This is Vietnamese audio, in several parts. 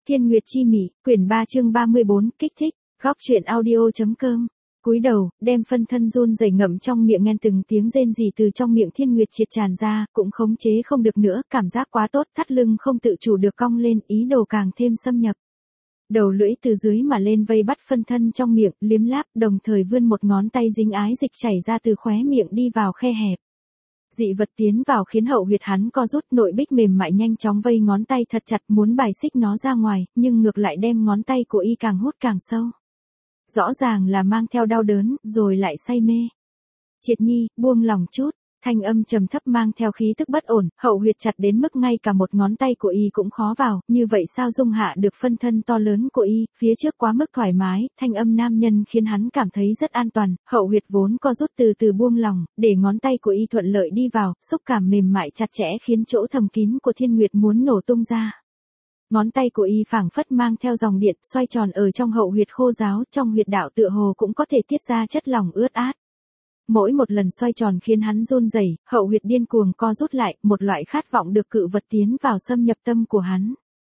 Thiên Nguyệt Chi Mị, quyển 3 chương 34, kích thích, góc truyện audio.com. Cúi đầu, đem phân thân run rẩy ngậm trong miệng nghe từng tiếng rên rỉ từ trong miệng Thiên Nguyệt triệt tràn ra, cũng khống chế không được nữa, cảm giác quá tốt, thắt lưng không tự chủ được cong lên, ý đồ càng thêm xâm nhập. Đầu lưỡi từ dưới mà lên vây bắt phân thân trong miệng, liếm láp, đồng thời vươn một ngón tay dính ái dịch chảy ra từ khóe miệng đi vào khe hẹp. Dị vật tiến vào khiến hậu huyệt hắn co rút, nội bích mềm mại nhanh chóng vây ngón tay thật chặt muốn bài xích nó ra ngoài, nhưng ngược lại đem ngón tay của y càng hút càng sâu. Rõ ràng là mang theo đau đớn, rồi lại say mê. Triệt Nhi, buông lòng chút, thanh âm trầm thấp mang theo khí tức bất ổn, hậu huyệt chặt đến mức ngay cả một ngón tay của y cũng khó vào, như vậy sao dung hạ được phân thân to lớn của y, phía trước quá mức thoải mái, thanh âm nam nhân khiến hắn cảm thấy rất an toàn, hậu huyệt vốn co rút từ từ buông lòng, để ngón tay của y thuận lợi đi vào, xúc cảm mềm mại chặt chẽ khiến chỗ thầm kín của Thiên Nguyệt muốn nổ tung ra. Ngón tay của y phảng phất mang theo dòng điện, xoay tròn ở trong hậu huyệt khô ráo, trong huyệt đạo tựa hồ cũng có thể tiết ra chất lỏng ướt át. Mỗi một lần xoay tròn khiến hắn run rẩy, hậu huyệt điên cuồng co rút lại, một loại khát vọng được cự vật tiến vào xâm nhập tâm của hắn.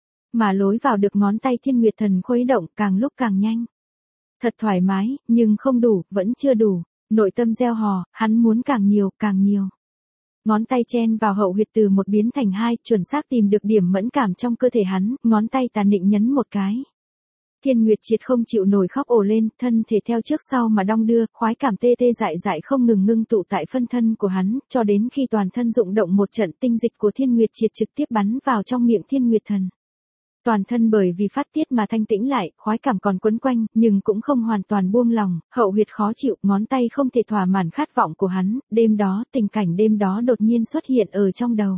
Mà lối vào được ngón tay Thiên Nguyệt Thần khuấy động càng lúc càng nhanh. Thật thoải mái, nhưng không đủ, vẫn chưa đủ, nội tâm gieo hò, hắn muốn càng nhiều, càng nhiều. Ngón tay chen vào hậu huyệt từ một biến thành hai, chuẩn xác tìm được điểm mẫn cảm trong cơ thể hắn, ngón tay tàn nịnh nhấn một cái. Thiên Nguyệt triệt không chịu nổi khóc ồ lên, thân thể theo trước sau mà đong đưa, khoái cảm tê tê dại dại không ngừng ngưng tụ tại phân thân của hắn, cho đến khi toàn thân rụng động một trận, tinh dịch của Thiên Nguyệt triệt trực tiếp bắn vào trong miệng Thiên Nguyệt Thần. Toàn thân bởi vì phát tiết mà thanh tĩnh lại, khoái cảm còn quấn quanh, nhưng cũng không hoàn toàn buông lòng, hậu huyệt khó chịu, ngón tay không thể thỏa mãn khát vọng của hắn, đêm đó, tình cảnh đêm đó đột nhiên xuất hiện ở trong đầu.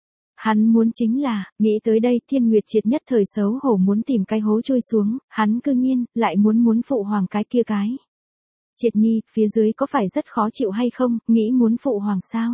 Hắn muốn chính là, nghĩ tới đây, Thiên Nguyệt triệt nhất thời xấu hổ muốn tìm cái hố chui xuống, hắn cư nhiên, lại muốn phụ hoàng cái kia cái. Triệt Nhi, phía dưới có phải rất khó chịu hay không, nghĩ muốn phụ hoàng sao?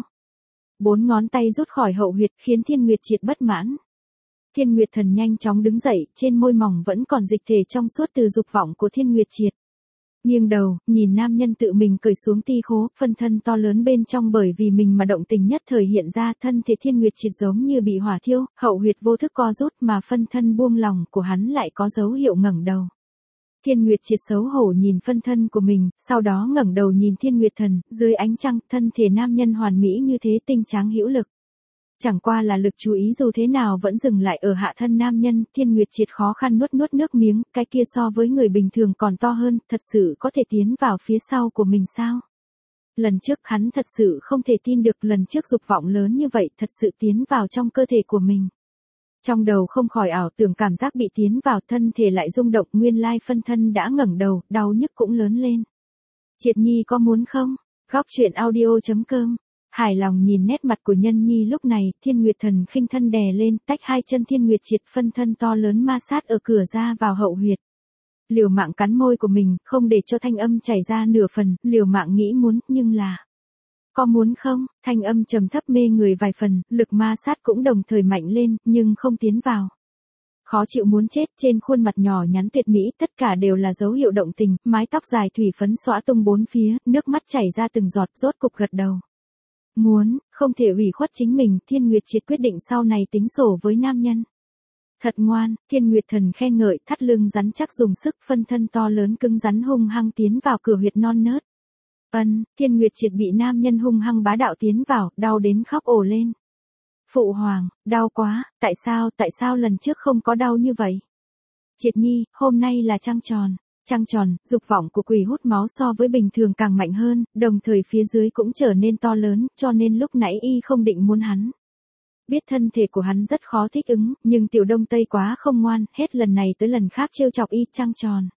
4 ngón tay rút khỏi hậu huyệt khiến Thiên Nguyệt triệt bất mãn. Thiên Nguyệt Thần nhanh chóng đứng dậy, trên môi mỏng vẫn còn dịch thể trong suốt từ dục vọng của Thiên Nguyệt triệt. Nghiêng đầu, nhìn nam nhân tự mình cởi xuống ti khố, phân thân to lớn bên trong bởi vì mình mà động tình nhất thời hiện ra, thân thể Thiên Nguyệt triệt giống như bị hỏa thiêu, hậu huyệt vô thức co rút mà phân thân buông lòng của hắn lại có dấu hiệu ngẩng đầu. Thiên Nguyệt triệt xấu hổ nhìn phân thân của mình, sau đó ngẩng đầu nhìn Thiên Nguyệt Thần, dưới ánh trăng, thân thể nam nhân hoàn mỹ như thế tinh tráng hữu lực. Chẳng qua là lực chú ý dù thế nào vẫn dừng lại ở hạ thân nam nhân, Thiên Nguyệt triệt khó khăn nuốt nước miếng, cái kia so với người bình thường còn to hơn, thật sự có thể tiến vào phía sau của mình sao? Lần trước hắn thật sự không thể tin được, lần trước dục vọng lớn như vậy thật sự tiến vào trong cơ thể của mình. Trong đầu không khỏi ảo tưởng cảm giác bị tiến vào, thân thể lại rung động, nguyên lai phân thân đã ngẩng đầu, đau nhức cũng lớn lên. Triệt Nhi có muốn không? Góc truyện audio.com. Hài lòng nhìn nét mặt của Nhân Nhi lúc này, Thiên Nguyệt Thần khinh thân đè lên, tách hai chân Thiên Nguyệt triệt, phân thân to lớn ma sát ở cửa ra vào hậu huyệt. Liều mạng cắn môi của mình, không để cho thanh âm chảy ra nửa phần, liều mạng nghĩ muốn, nhưng là... Có muốn không? Thanh âm trầm thấp mê người vài phần, lực ma sát cũng đồng thời mạnh lên, nhưng không tiến vào. Khó chịu muốn chết, trên khuôn mặt nhỏ nhắn tuyệt mỹ, tất cả đều là dấu hiệu động tình, mái tóc dài thủy phấn xõa tung bốn phía, nước mắt chảy ra từng giọt, rốt cục gật đầu. Muốn, không thể ủy khuất chính mình, Thiên Nguyệt triệt quyết định sau này tính sổ với nam nhân. Thật ngoan, Thiên Nguyệt Thần khen ngợi, thắt lưng rắn chắc dùng sức, phân thân to lớn cứng rắn hung hăng tiến vào cửa huyệt non nớt. Thiên Nguyệt triệt bị nam nhân hung hăng bá đạo tiến vào, đau đến khóc ồ lên. Phụ hoàng, đau quá, tại sao lần trước không có đau như vậy? Triệt Nhi, hôm nay là trăng tròn. Trăng tròn, dục vọng của quỷ hút máu so với bình thường càng mạnh hơn, đồng thời phía dưới cũng trở nên to lớn, cho nên lúc nãy y không định muốn hắn. Biết thân thể của hắn rất khó thích ứng, nhưng tiểu đông tây quá không ngoan, hết lần này tới lần khác trêu chọc y. Trăng tròn.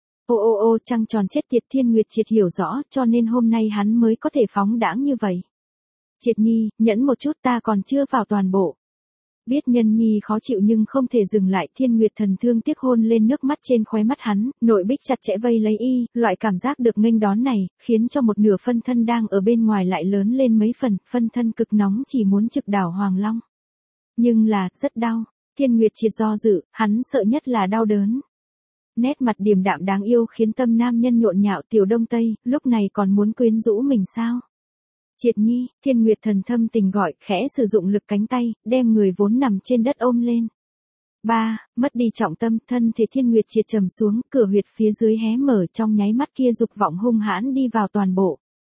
Ô, trăng tròn chết tiệt, Thiên Nguyệt triệt hiểu rõ, cho nên hôm nay hắn mới có thể phóng đãng như vậy. Triệt Nhi, nhẫn một chút, ta còn chưa vào toàn bộ. Biết Nhân Nhi khó chịu nhưng không thể dừng lại, Thiên Nguyệt Thần thương tiếc hôn lên nước mắt trên khóe mắt hắn, nội bích chặt chẽ vây lấy y, loại cảm giác được nghênh đón này, khiến cho một nửa phân thân đang ở bên ngoài lại lớn lên mấy phần, phân thân cực nóng chỉ muốn trực đảo Hoàng Long. Nhưng là, rất đau, Thiên Nguyệt triệt do dự, hắn sợ nhất là đau đớn. Nét mặt điềm đạm đáng yêu khiến tâm nam nhân nhộn nhạo, tiểu đông tây, lúc này còn muốn quyến rũ mình sao? Triệt Nhi, Thiên Nguyệt Thần thâm tình gọi, khẽ sử dụng lực cánh tay, đem người vốn nằm trên đất ôm lên. 3. Mất đi trọng tâm, thân thể Thiên Nguyệt Triệt trầm xuống, cửa huyệt phía dưới hé mở, trong nháy mắt kia dục vọng hung hãn đi vào toàn bộ.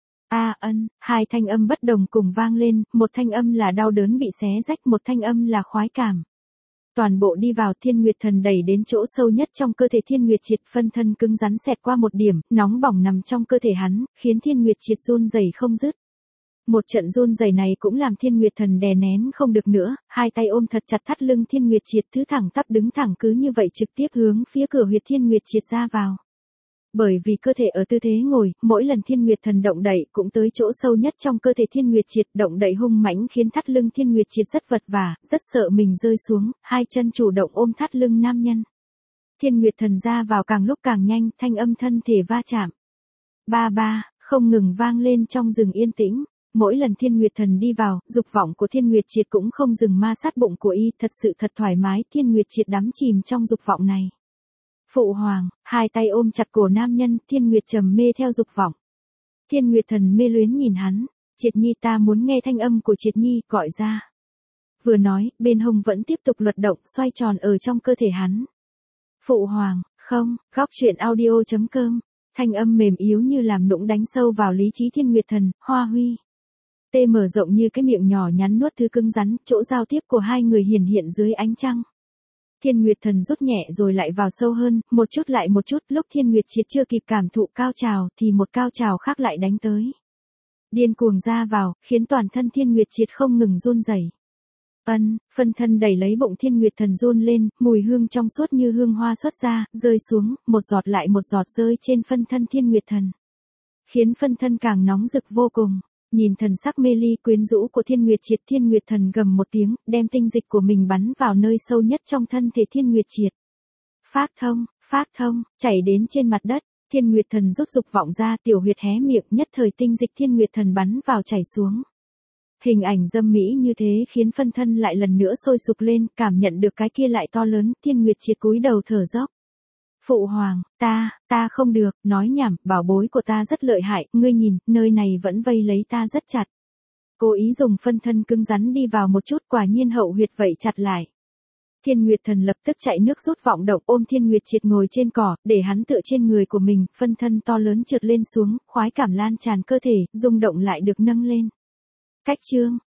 Hai thanh âm bất đồng cùng vang lên, một thanh âm là đau đớn bị xé rách, một thanh âm là khoái cảm. Toàn bộ đi vào, Thiên Nguyệt Thần đẩy đến chỗ sâu nhất trong cơ thể Thiên Nguyệt Triệt, phân thân cứng rắn xẹt qua một điểm, nóng bỏng nằm trong cơ thể hắn, khiến Thiên Nguyệt Triệt run rẩy không dứt. Một trận run rẩy này cũng làm Thiên Nguyệt Thần đè nén không được nữa, hai tay ôm thật chặt thắt lưng Thiên Nguyệt Triệt, thứ thẳng tắp đứng thẳng cứ như vậy trực tiếp hướng phía cửa huyệt Thiên Nguyệt Triệt ra vào. Bởi vì cơ thể ở tư thế ngồi, mỗi lần Thiên Nguyệt Thần động đậy cũng tới chỗ sâu nhất trong cơ thể Thiên Nguyệt Triệt, động đậy hung mãnh khiến thắt lưng Thiên Nguyệt Triệt rất vật vả, rất sợ mình rơi xuống, hai chân chủ động ôm thắt lưng nam nhân. Thiên Nguyệt Thần ra vào càng lúc càng nhanh, thanh âm thân thể va chạm. Ba ba, không ngừng vang lên trong rừng yên tĩnh. Mỗi lần Thiên Nguyệt Thần đi vào, dục vọng của Thiên Nguyệt Triệt cũng không dừng ma sát bụng của y, thật sự thật thoải mái, Thiên Nguyệt Triệt đắm chìm trong dục vọng này. Phụ hoàng, hai tay ôm chặt cổ nam nhân, Thiên Nguyệt trầm mê theo dục vọng. Thiên Nguyệt Thần mê luyến nhìn hắn, Triệt Nhi, ta muốn nghe thanh âm của Triệt Nhi, gọi ra. Vừa nói, bên hông vẫn tiếp tục luật động, xoay tròn ở trong cơ thể hắn. Phụ hoàng, không, góc truyện audio.com, thanh âm mềm yếu như làm nũng đánh sâu vào lý trí Thiên Nguyệt Thần, Hoa Huy. Tê mở rộng như cái miệng nhỏ nhắn nuốt thứ cứng rắn, chỗ giao tiếp của hai người hiển hiện dưới ánh trăng. Thiên Nguyệt Thần rút nhẹ rồi lại vào sâu hơn, một chút lại một chút, lúc Thiên Nguyệt Triệt chưa kịp cảm thụ cao trào thì một cao trào khác lại đánh tới. Điên cuồng ra vào, khiến toàn thân Thiên Nguyệt Triệt không ngừng run rẩy. Phân thân đẩy lấy bụng Thiên Nguyệt Thần run lên, mùi hương trong suốt như hương hoa xuất ra, rơi xuống, một giọt lại một giọt rơi trên phân thân Thiên Nguyệt Thần. Khiến phân thân càng nóng rực vô cùng. Nhìn thần sắc mê ly quyến rũ của Thiên Nguyệt Triệt, Thiên Nguyệt Thần gầm một tiếng, đem tinh dịch của mình bắn vào nơi sâu nhất trong thân thể Thiên Nguyệt Triệt. Phát thông, chảy đến trên mặt đất, Thiên Nguyệt Thần rút dục vọng ra, tiểu huyệt hé miệng, nhất thời tinh dịch Thiên Nguyệt Thần bắn vào chảy xuống. Hình ảnh dâm mỹ như thế khiến phân thân lại lần nữa sôi sục lên, cảm nhận được cái kia lại to lớn, Thiên Nguyệt Triệt cúi đầu thở dốc. Phụ hoàng, ta không được, nói nhảm, bảo bối của ta rất lợi hại, ngươi nhìn, nơi này vẫn vây lấy ta rất chặt. Cố ý dùng phân thân cứng rắn đi vào một chút, quả nhiên hậu huyệt vậy chặt lại. Thiên Nguyệt Thần lập tức chạy nước rút vọng động, ôm Thiên Nguyệt Triệt ngồi trên cỏ, để hắn tựa trên người của mình, phân thân to lớn trượt lên xuống, khoái cảm lan tràn cơ thể, rung động lại được nâng lên. Cách chương